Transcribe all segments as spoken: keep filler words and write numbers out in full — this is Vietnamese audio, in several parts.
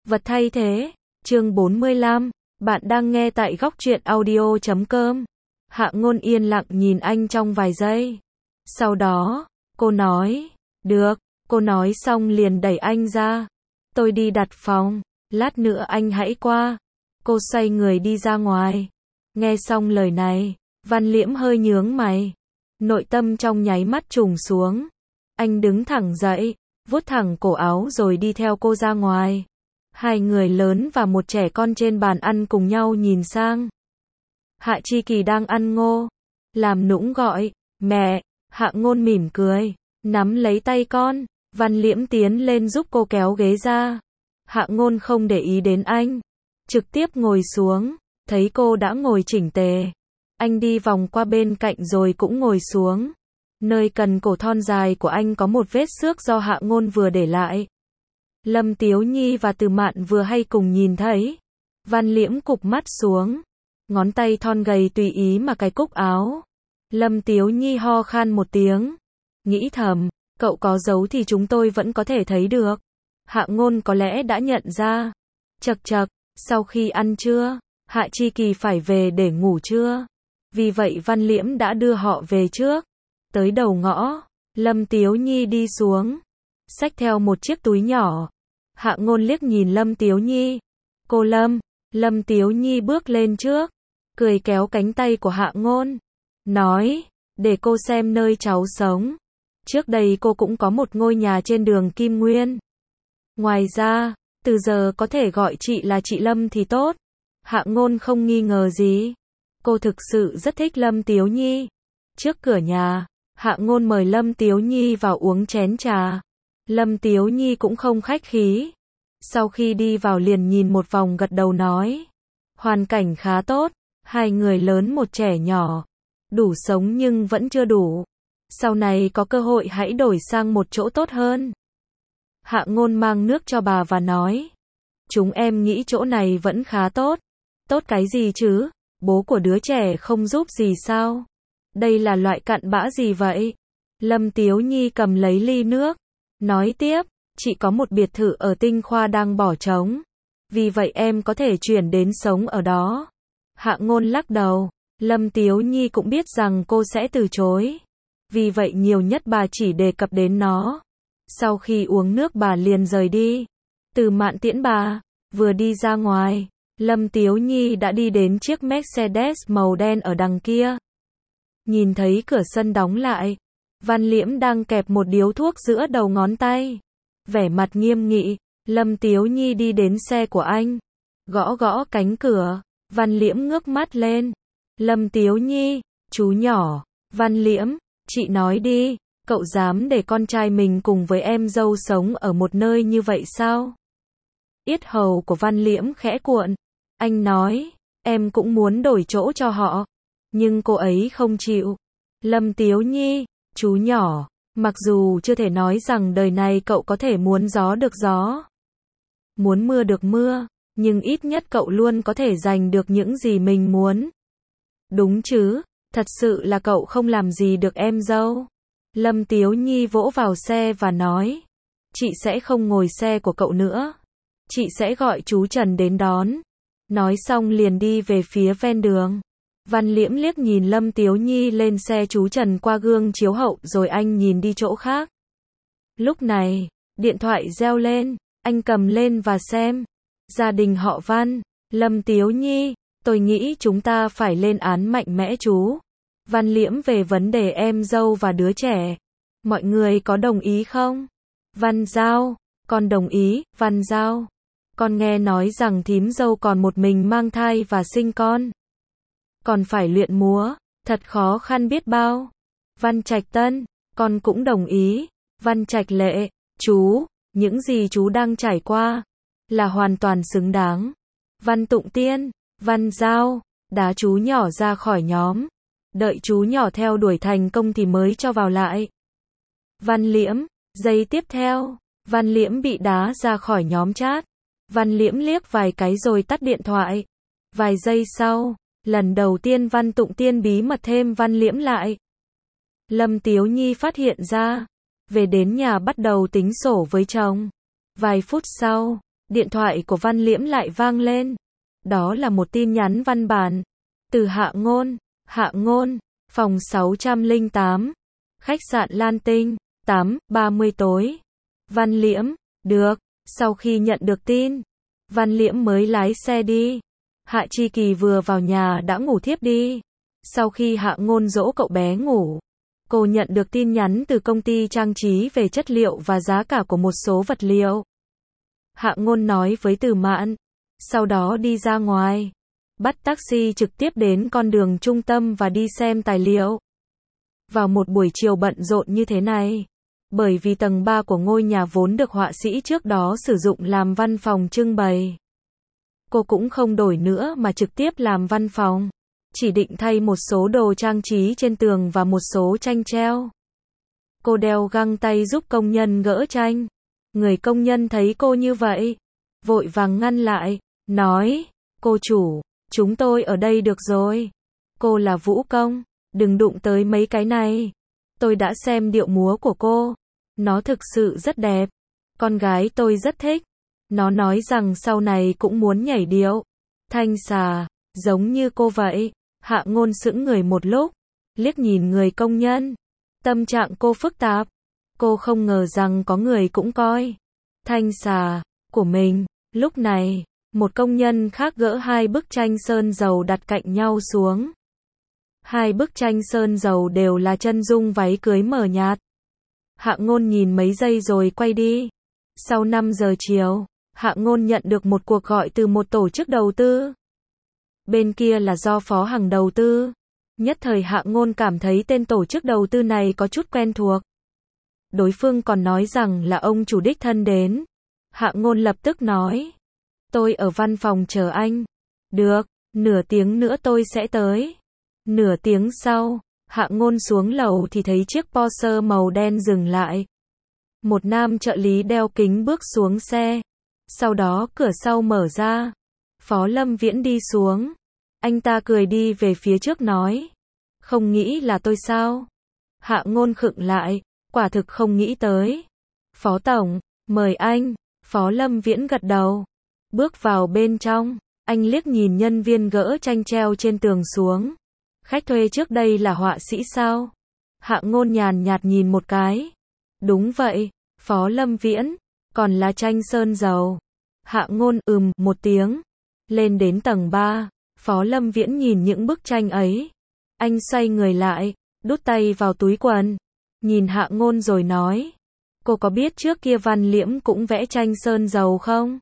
Vật thay thế, chương bốn mươi lăm, bạn đang nghe tại góc truyện audio chấm com. Hạ Ngôn yên lặng nhìn anh trong vài giây. Sau đó, cô nói, được, cô nói xong liền đẩy anh ra. Tôi đi đặt phòng, lát nữa anh hãy qua. Cô xoay người đi ra ngoài. Nghe xong lời này, Văn Liễm hơi nhướng mày. Nội tâm trong nháy mắt trùng xuống. Anh đứng thẳng dậy, vuốt thẳng cổ áo rồi đi theo cô ra ngoài. Hai người lớn và một trẻ con trên bàn ăn cùng nhau nhìn sang. Hạ Chi Kỳ đang ăn ngô. Làm nũng gọi, mẹ. Hạ Ngôn mỉm cười, nắm lấy tay con. Văn Liễm tiến lên giúp cô kéo ghế ra. Hạ Ngôn không để ý đến anh, trực tiếp ngồi xuống. Thấy cô đã ngồi chỉnh tề, anh đi vòng qua bên cạnh rồi cũng ngồi xuống. Nơi cần cổ thon dài của anh có một vết xước do Hạ Ngôn vừa để lại. Lâm Tiếu Nhi và Từ Mạn vừa hay cùng nhìn thấy. Văn Liễm cụp mắt xuống, ngón tay thon gầy tùy ý mà cài cúc áo. Lâm Tiếu Nhi ho khan một tiếng, nghĩ thầm, cậu có giấu thì chúng tôi vẫn có thể thấy được. Hạ Ngôn có lẽ đã nhận ra. Chậc chậc, sau khi ăn trưa, Hạ Chi Kỳ phải về để ngủ trưa. Vì vậy Văn Liễm đã đưa họ về trước. Tới đầu ngõ, Lâm Tiếu Nhi đi xuống, xách theo một chiếc túi nhỏ. Hạ Ngôn liếc nhìn Lâm Tiếu Nhi. Cô Lâm, Lâm Tiếu Nhi bước lên trước, cười kéo cánh tay của Hạ Ngôn, nói, để cô xem nơi cháu sống. Trước đây cô cũng có một ngôi nhà trên đường Kim Nguyên. Ngoài ra, từ giờ có thể gọi chị là chị Lâm thì tốt. Hạ Ngôn không nghi ngờ gì. Cô thực sự rất thích Lâm Tiếu Nhi. Trước cửa nhà, Hạ Ngôn mời Lâm Tiếu Nhi vào uống chén trà. Lâm Tiếu Nhi cũng không khách khí. Sau khi đi vào liền nhìn một vòng gật đầu nói. Hoàn cảnh khá tốt, hai người lớn một trẻ nhỏ. Đủ sống nhưng vẫn chưa đủ. Sau này có cơ hội hãy đổi sang một chỗ tốt hơn. Hạ Ngôn mang nước cho bà và nói. Chúng em nghĩ chỗ này vẫn khá tốt. Tốt cái gì chứ? Bố của đứa trẻ không giúp gì sao? Đây là loại cặn bã gì vậy? Lâm Tiếu Nhi cầm lấy ly nước, nói tiếp, chị có một biệt thự ở Tinh Khoa đang bỏ trống. Vì vậy em có thể chuyển đến sống ở đó. Hạ Ngôn lắc đầu, Lâm Tiếu Nhi cũng biết rằng cô sẽ từ chối. Vì vậy nhiều nhất bà chỉ đề cập đến nó. Sau khi uống nước bà liền rời đi. Từ Mạn tiễn bà, vừa đi ra ngoài, Lâm Tiếu Nhi đã đi đến chiếc Mercedes màu đen ở đằng kia. Nhìn thấy cửa sân đóng lại, Văn Liễm đang kẹp một điếu thuốc giữa đầu ngón tay. Vẻ mặt nghiêm nghị, Lâm Tiếu Nhi đi đến xe của anh, gõ gõ cánh cửa. Văn Liễm ngước mắt lên. Lâm Tiếu Nhi, chú nhỏ. Văn Liễm, chị nói đi, cậu dám để con trai mình cùng với em dâu sống ở một nơi như vậy sao? Yết hầu của Văn Liễm khẽ cuộn. Anh nói, em cũng muốn đổi chỗ cho họ. Nhưng cô ấy không chịu. Lâm Tiếu Nhi, chú nhỏ, mặc dù chưa thể nói rằng đời này cậu có thể muốn gió được gió, muốn mưa được mưa, nhưng ít nhất cậu luôn có thể giành được những gì mình muốn. Đúng chứ, thật sự là cậu không làm gì được em dâu. Lâm Tiếu Nhi vỗ vào xe và nói, chị sẽ không ngồi xe của cậu nữa. Chị sẽ gọi chú Trần đến đón. Nói xong liền đi về phía ven đường. Văn Liễm liếc nhìn Lâm Tiếu Nhi lên xe chú Trần qua gương chiếu hậu rồi anh nhìn đi chỗ khác. Lúc này, điện thoại reo lên, anh cầm lên và xem. Gia đình họ Văn, Lâm Tiếu Nhi, tôi nghĩ chúng ta phải lên án mạnh mẽ chú Văn Liễm về vấn đề em dâu và đứa trẻ. Mọi người có đồng ý không? Văn Giao, con đồng ý. Văn Giao, con nghe nói rằng thím dâu còn một mình mang thai và sinh con. Còn phải luyện múa, thật khó khăn biết bao. Văn Trạch Tân, con cũng đồng ý. Văn Trạch Lệ, chú, những gì chú đang trải qua là hoàn toàn xứng đáng. Văn Tụng Tiên, Văn Giao, đá chú nhỏ ra khỏi nhóm. Đợi chú nhỏ theo đuổi thành công thì mới cho vào lại. Văn Liễm, giây tiếp theo, Văn Liễm bị đá ra khỏi nhóm chat. Văn Liễm liếc vài cái rồi tắt điện thoại. Vài giây sau, lần đầu tiên Văn Tụng Tiên bí mật thêm Văn Liễm lại. Lâm Tiếu Nhi phát hiện ra, về đến nhà bắt đầu tính sổ với chồng. Vài phút sau, Điện thoại của Văn Liễm lại vang lên. Đó là một tin nhắn văn bản. Từ Hạ Ngôn. Hạ Ngôn, phòng sáu trăm lẻ tám. Khách sạn Lan Tinh, tám ba mươi tối. Văn Liễm, được. Sau khi nhận được tin, Văn Liễm mới lái xe đi. Hạ Chi Kỳ vừa vào nhà đã ngủ thiếp đi. Sau khi Hạ Ngôn dỗ cậu bé ngủ, cô nhận được tin nhắn từ công ty trang trí về chất liệu và giá cả của một số vật liệu. Hạ Ngôn nói với Từ Mạn, sau đó đi ra ngoài, bắt taxi trực tiếp đến con đường trung tâm và đi xem tài liệu. Vào một buổi chiều bận rộn như thế này, bởi vì tầng ba của ngôi nhà vốn được họa sĩ trước đó sử dụng làm văn phòng trưng bày, cô cũng không đổi nữa mà trực tiếp làm văn phòng, chỉ định thay một số đồ trang trí trên tường và một số tranh treo. Cô đeo găng tay giúp công nhân gỡ tranh. Người công nhân thấy cô như vậy, vội vàng ngăn lại, nói, cô chủ, chúng tôi ở đây được rồi. Cô là vũ công, đừng đụng tới mấy cái này. Tôi đã xem điệu múa của cô, nó thực sự rất đẹp. Con gái tôi rất thích. Nó nói rằng sau này cũng muốn nhảy điệu. Thanh xà, giống như cô vậy. Hạ Ngôn sững người một lúc, liếc nhìn người công nhân. Tâm trạng cô phức tạp. Cô không ngờ rằng có người cũng coi thanh xà của mình. Lúc này, một công nhân khác gỡ hai bức tranh sơn dầu đặt cạnh nhau xuống. Hai bức tranh sơn dầu đều là chân dung váy cưới mờ nhạt. Hạ Ngôn nhìn mấy giây rồi quay đi. Sau năm giờ chiều, Hạ Ngôn nhận được một cuộc gọi từ một tổ chức đầu tư. Bên kia là do Phó Hằng đầu tư. Nhất thời Hạ Ngôn cảm thấy tên tổ chức đầu tư này có chút quen thuộc. Đối phương còn nói rằng là ông chủ đích thân đến. Hạ Ngôn lập tức nói, tôi ở văn phòng chờ anh. Được, nửa tiếng nữa tôi sẽ tới. Nửa tiếng sau, Hạ Ngôn xuống lầu thì thấy chiếc Porsche màu đen dừng lại. Một nam trợ lý đeo kính bước xuống xe. Sau đó cửa sau mở ra. Phó Lâm Viễn đi xuống. Anh ta cười đi về phía trước nói, không nghĩ là tôi sao? Hạ Ngôn khựng lại, quả thực không nghĩ tới. Phó Tổng, mời anh. Phó Lâm Viễn gật đầu. Bước vào bên trong, anh liếc nhìn nhân viên gỡ tranh treo trên tường xuống. Khách thuê trước đây là họa sĩ sao? Hạ Ngôn nhàn nhạt nhìn một cái. Đúng vậy, Phó Lâm Viễn. Còn là tranh sơn dầu. Hạ Ngôn ừm một tiếng. Lên đến tầng ba, Phó Lâm Viễn nhìn những bức tranh ấy. Anh xoay người lại, đút tay vào túi quần. Nhìn Hạ Ngôn rồi nói, cô có biết trước kia Văn Liễm cũng vẽ tranh sơn dầu không?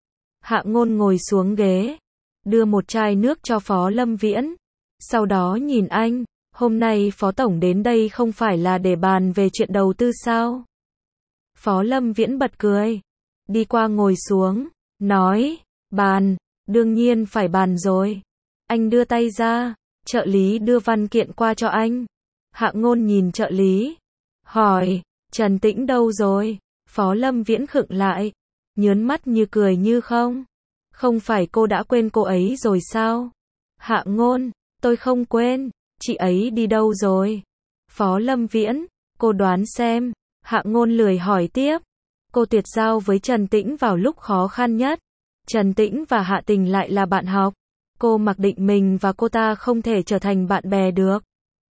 Hạ Ngôn ngồi xuống ghế, đưa một chai nước cho Phó Lâm Viễn. Sau đó nhìn anh, hôm nay Phó Tổng đến đây không phải là để bàn về chuyện đầu tư sao? Phó Lâm Viễn bật cười, đi qua ngồi xuống, nói, bàn, đương nhiên phải bàn rồi. Anh đưa tay ra, trợ lý đưa văn kiện qua cho anh. Hạ Ngôn nhìn trợ lý, hỏi, Trần Tĩnh đâu rồi? Phó Lâm Viễn khựng lại, nhớn mắt như cười như không. Không phải cô đã quên cô ấy rồi sao? Hạ Ngôn, tôi không quên, chị ấy đi đâu rồi? Phó Lâm Viễn, cô đoán xem. Hạ Ngôn lười hỏi tiếp. Cô tuyệt giao với Trần Tĩnh vào lúc khó khăn nhất. Trần Tĩnh và Hạ Tình lại là bạn học. Cô mặc định mình và cô ta không thể trở thành bạn bè được.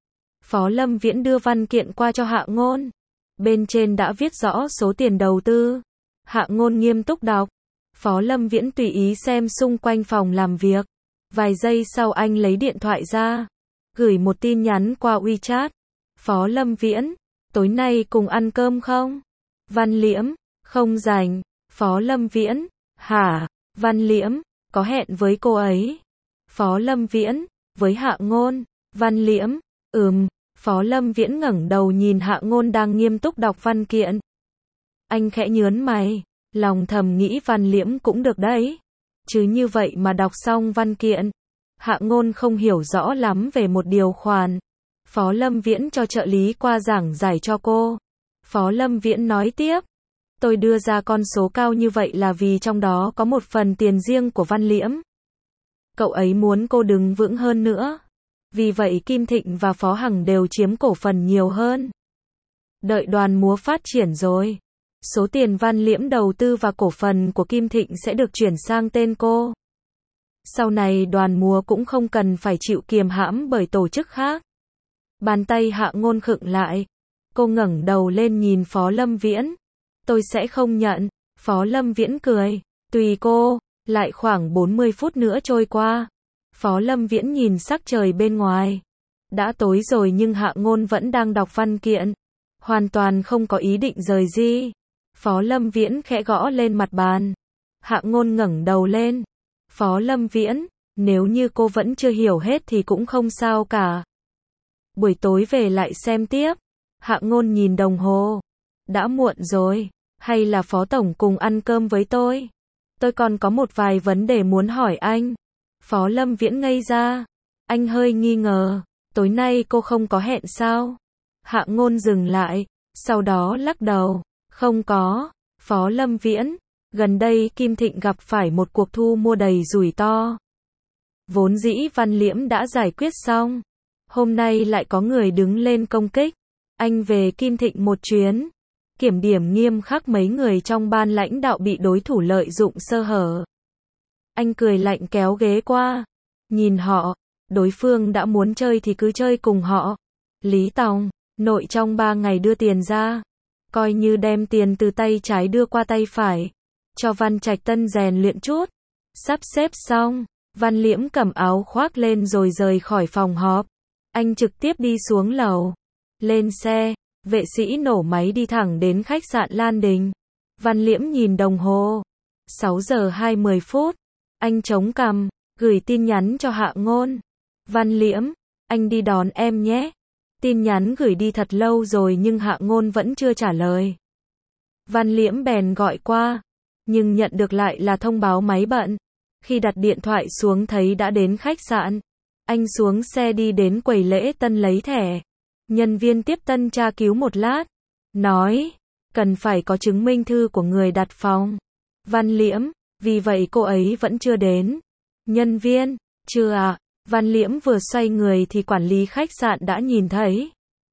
Phó Lâm Viễn đưa văn kiện qua cho Hạ Ngôn. Bên trên đã viết rõ số tiền đầu tư. Hạ Ngôn nghiêm túc đọc. Phó Lâm Viễn tùy ý xem xung quanh phòng làm việc. Vài giây sau anh lấy điện thoại ra, gửi một tin nhắn qua WeChat. Phó Lâm Viễn, tối nay cùng ăn cơm không? Văn Liễm, không rảnh. Phó Lâm Viễn, hả? Văn Liễm, có hẹn với cô ấy. Phó Lâm Viễn, với Hạ Ngôn. Văn Liễm, ừm. Phó Lâm Viễn ngẩng đầu nhìn Hạ Ngôn đang nghiêm túc đọc văn kiện. Anh khẽ nhớn mày, lòng thầm nghĩ Văn Liễm cũng được đấy. Chứ như vậy mà đọc xong văn kiện. Hạ Ngôn không hiểu rõ lắm về một điều khoản. Phó Lâm Viễn cho trợ lý qua giảng giải cho cô. Phó Lâm Viễn nói tiếp. Tôi đưa ra con số cao như vậy là vì trong đó có một phần tiền riêng của Văn Liễm. Cậu ấy muốn cô đứng vững hơn nữa. Vì vậy Kim Thịnh và Phó Hằng đều chiếm cổ phần nhiều hơn. Đợi đoàn múa phát triển rồi, Số tiền Văn Liễm đầu tư và cổ phần của Kim Thịnh sẽ được chuyển sang tên cô. Sau này đoàn múa cũng không cần phải chịu kiềm hãm bởi tổ chức khác. Bàn tay Hạ Ngôn khựng lại. Cô ngẩng đầu lên nhìn Phó Lâm Viễn. Tôi sẽ không nhận. Phó Lâm Viễn cười. Tùy cô. Lại khoảng bốn mươi phút nữa trôi qua. Phó Lâm Viễn nhìn sắc trời bên ngoài. Đã tối rồi nhưng Hạ Ngôn vẫn đang đọc văn kiện. Hoàn toàn không có ý định rời đi. Phó Lâm Viễn khẽ gõ lên mặt bàn. Hạ Ngôn ngẩng đầu lên. Phó Lâm Viễn, nếu như cô vẫn chưa hiểu hết thì cũng không sao cả. Buổi tối về lại xem tiếp. Hạ Ngôn nhìn đồng hồ. Đã muộn rồi. Hay là Phó Tổng cùng ăn cơm với tôi? Tôi còn có một vài vấn đề muốn hỏi anh. Phó Lâm Viễn ngây ra. Anh hơi nghi ngờ. Tối nay cô không có hẹn sao? Hạ Ngôn dừng lại. Sau đó lắc đầu. Không có. Phó Lâm Viễn. Gần đây Kim Thịnh gặp phải một cuộc thu mua đầy rủi to. Vốn dĩ Văn Liễm đã giải quyết xong. Hôm nay lại có người đứng lên công kích. Anh về Kim Thịnh một chuyến. Kiểm điểm nghiêm khắc mấy người trong ban lãnh đạo bị đối thủ lợi dụng sơ hở. Anh cười lạnh kéo ghế qua. Nhìn họ. Đối phương đã muốn chơi thì cứ chơi cùng họ. Lý Tòng, nội trong ba ngày đưa tiền ra. Coi như đem tiền từ tay trái đưa qua tay phải. Cho Văn Trạch Tân rèn luyện chút. Sắp xếp xong, Văn Liễm cầm áo khoác lên rồi rời khỏi phòng họp. Anh trực tiếp đi xuống lầu. Lên xe, vệ sĩ nổ máy đi thẳng đến khách sạn Lan Đình. Văn Liễm nhìn đồng hồ. sáu giờ hai mươi phút. Anh chống cằm, gửi tin nhắn cho Hạ Ngôn. Văn Liễm, anh đi đón em nhé. Tin nhắn gửi đi thật lâu rồi nhưng Hạ Ngôn vẫn chưa trả lời. Văn Liễm bèn gọi qua. Nhưng nhận được lại là thông báo máy bận. Khi đặt điện thoại xuống thấy đã đến khách sạn. Anh xuống xe đi đến quầy lễ tân lấy thẻ. Nhân viên tiếp tân tra cứu một lát. Nói, cần phải có chứng minh thư của người đặt phòng. Văn Liễm, vì vậy cô ấy vẫn chưa đến. Nhân viên, chưa ạ. Văn Liễm vừa xoay người thì quản lý khách sạn đã nhìn thấy.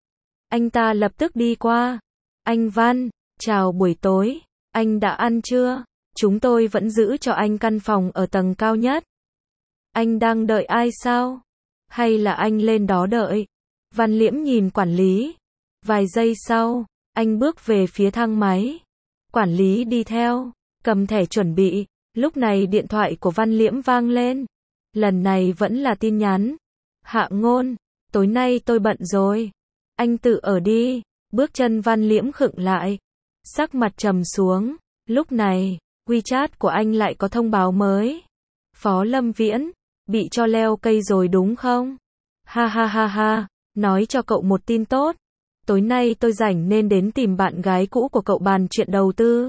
Anh ta lập tức đi qua. Anh Văn, chào buổi tối. Anh đã ăn chưa? Chúng tôi vẫn giữ cho anh căn phòng ở tầng cao nhất. Anh đang đợi ai sao? Hay là anh lên đó đợi? Văn Liễm nhìn quản lý. Vài giây sau, anh bước về phía thang máy. Quản lý đi theo, cầm thẻ chuẩn bị. Lúc này điện thoại của Văn Liễm vang lên. Lần này vẫn là tin nhắn. Hạ Ngôn, tối nay tôi bận rồi. Anh tự ở đi. Bước chân Văn Liễm khựng lại. Sắc mặt trầm xuống. Lúc này, WeChat của anh lại có thông báo mới. Phó Lâm Viễn, bị cho leo cây rồi đúng không? Ha ha ha ha, nói cho cậu một tin tốt. Tối nay tôi rảnh nên đến tìm bạn gái cũ của cậu bàn chuyện đầu tư.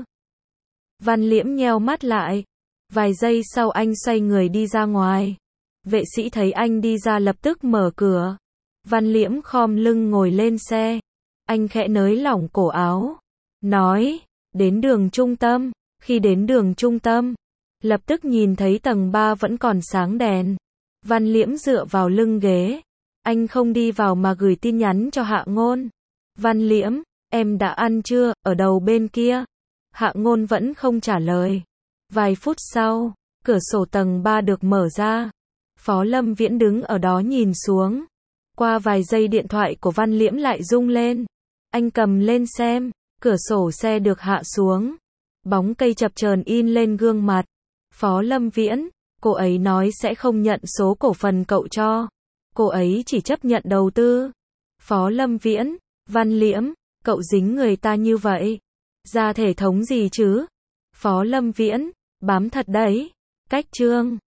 Văn Liễm nheo mắt lại. Vài giây sau anh xoay người đi ra ngoài. Vệ sĩ thấy anh đi ra lập tức mở cửa. Văn Liễm khom lưng ngồi lên xe. Anh khẽ nới lỏng cổ áo. Nói, đến đường trung tâm. Khi đến đường trung tâm, lập tức nhìn thấy tầng ba vẫn còn sáng đèn. Văn Liễm dựa vào lưng ghế. Anh không đi vào mà gửi tin nhắn cho Hạ Ngôn. Văn Liễm, em đã ăn chưa, ở đầu bên kia. Hạ Ngôn vẫn không trả lời. Vài phút sau, cửa sổ tầng ba được mở ra. Phó Lâm Viễn đứng ở đó nhìn xuống. Qua vài giây điện thoại của Văn Liễm lại rung lên. Anh cầm lên xem, cửa sổ xe được hạ xuống. Bóng cây chập chờn in lên gương mặt. Phó Lâm Viễn, cô ấy nói sẽ không nhận số cổ phần cậu cho. Cô ấy chỉ chấp nhận đầu tư. Phó Lâm Viễn, Văn Liễm, cậu dính người ta như vậy. Ra thể thống gì chứ? Phó Lâm Viễn, bám thật đấy. Cách chương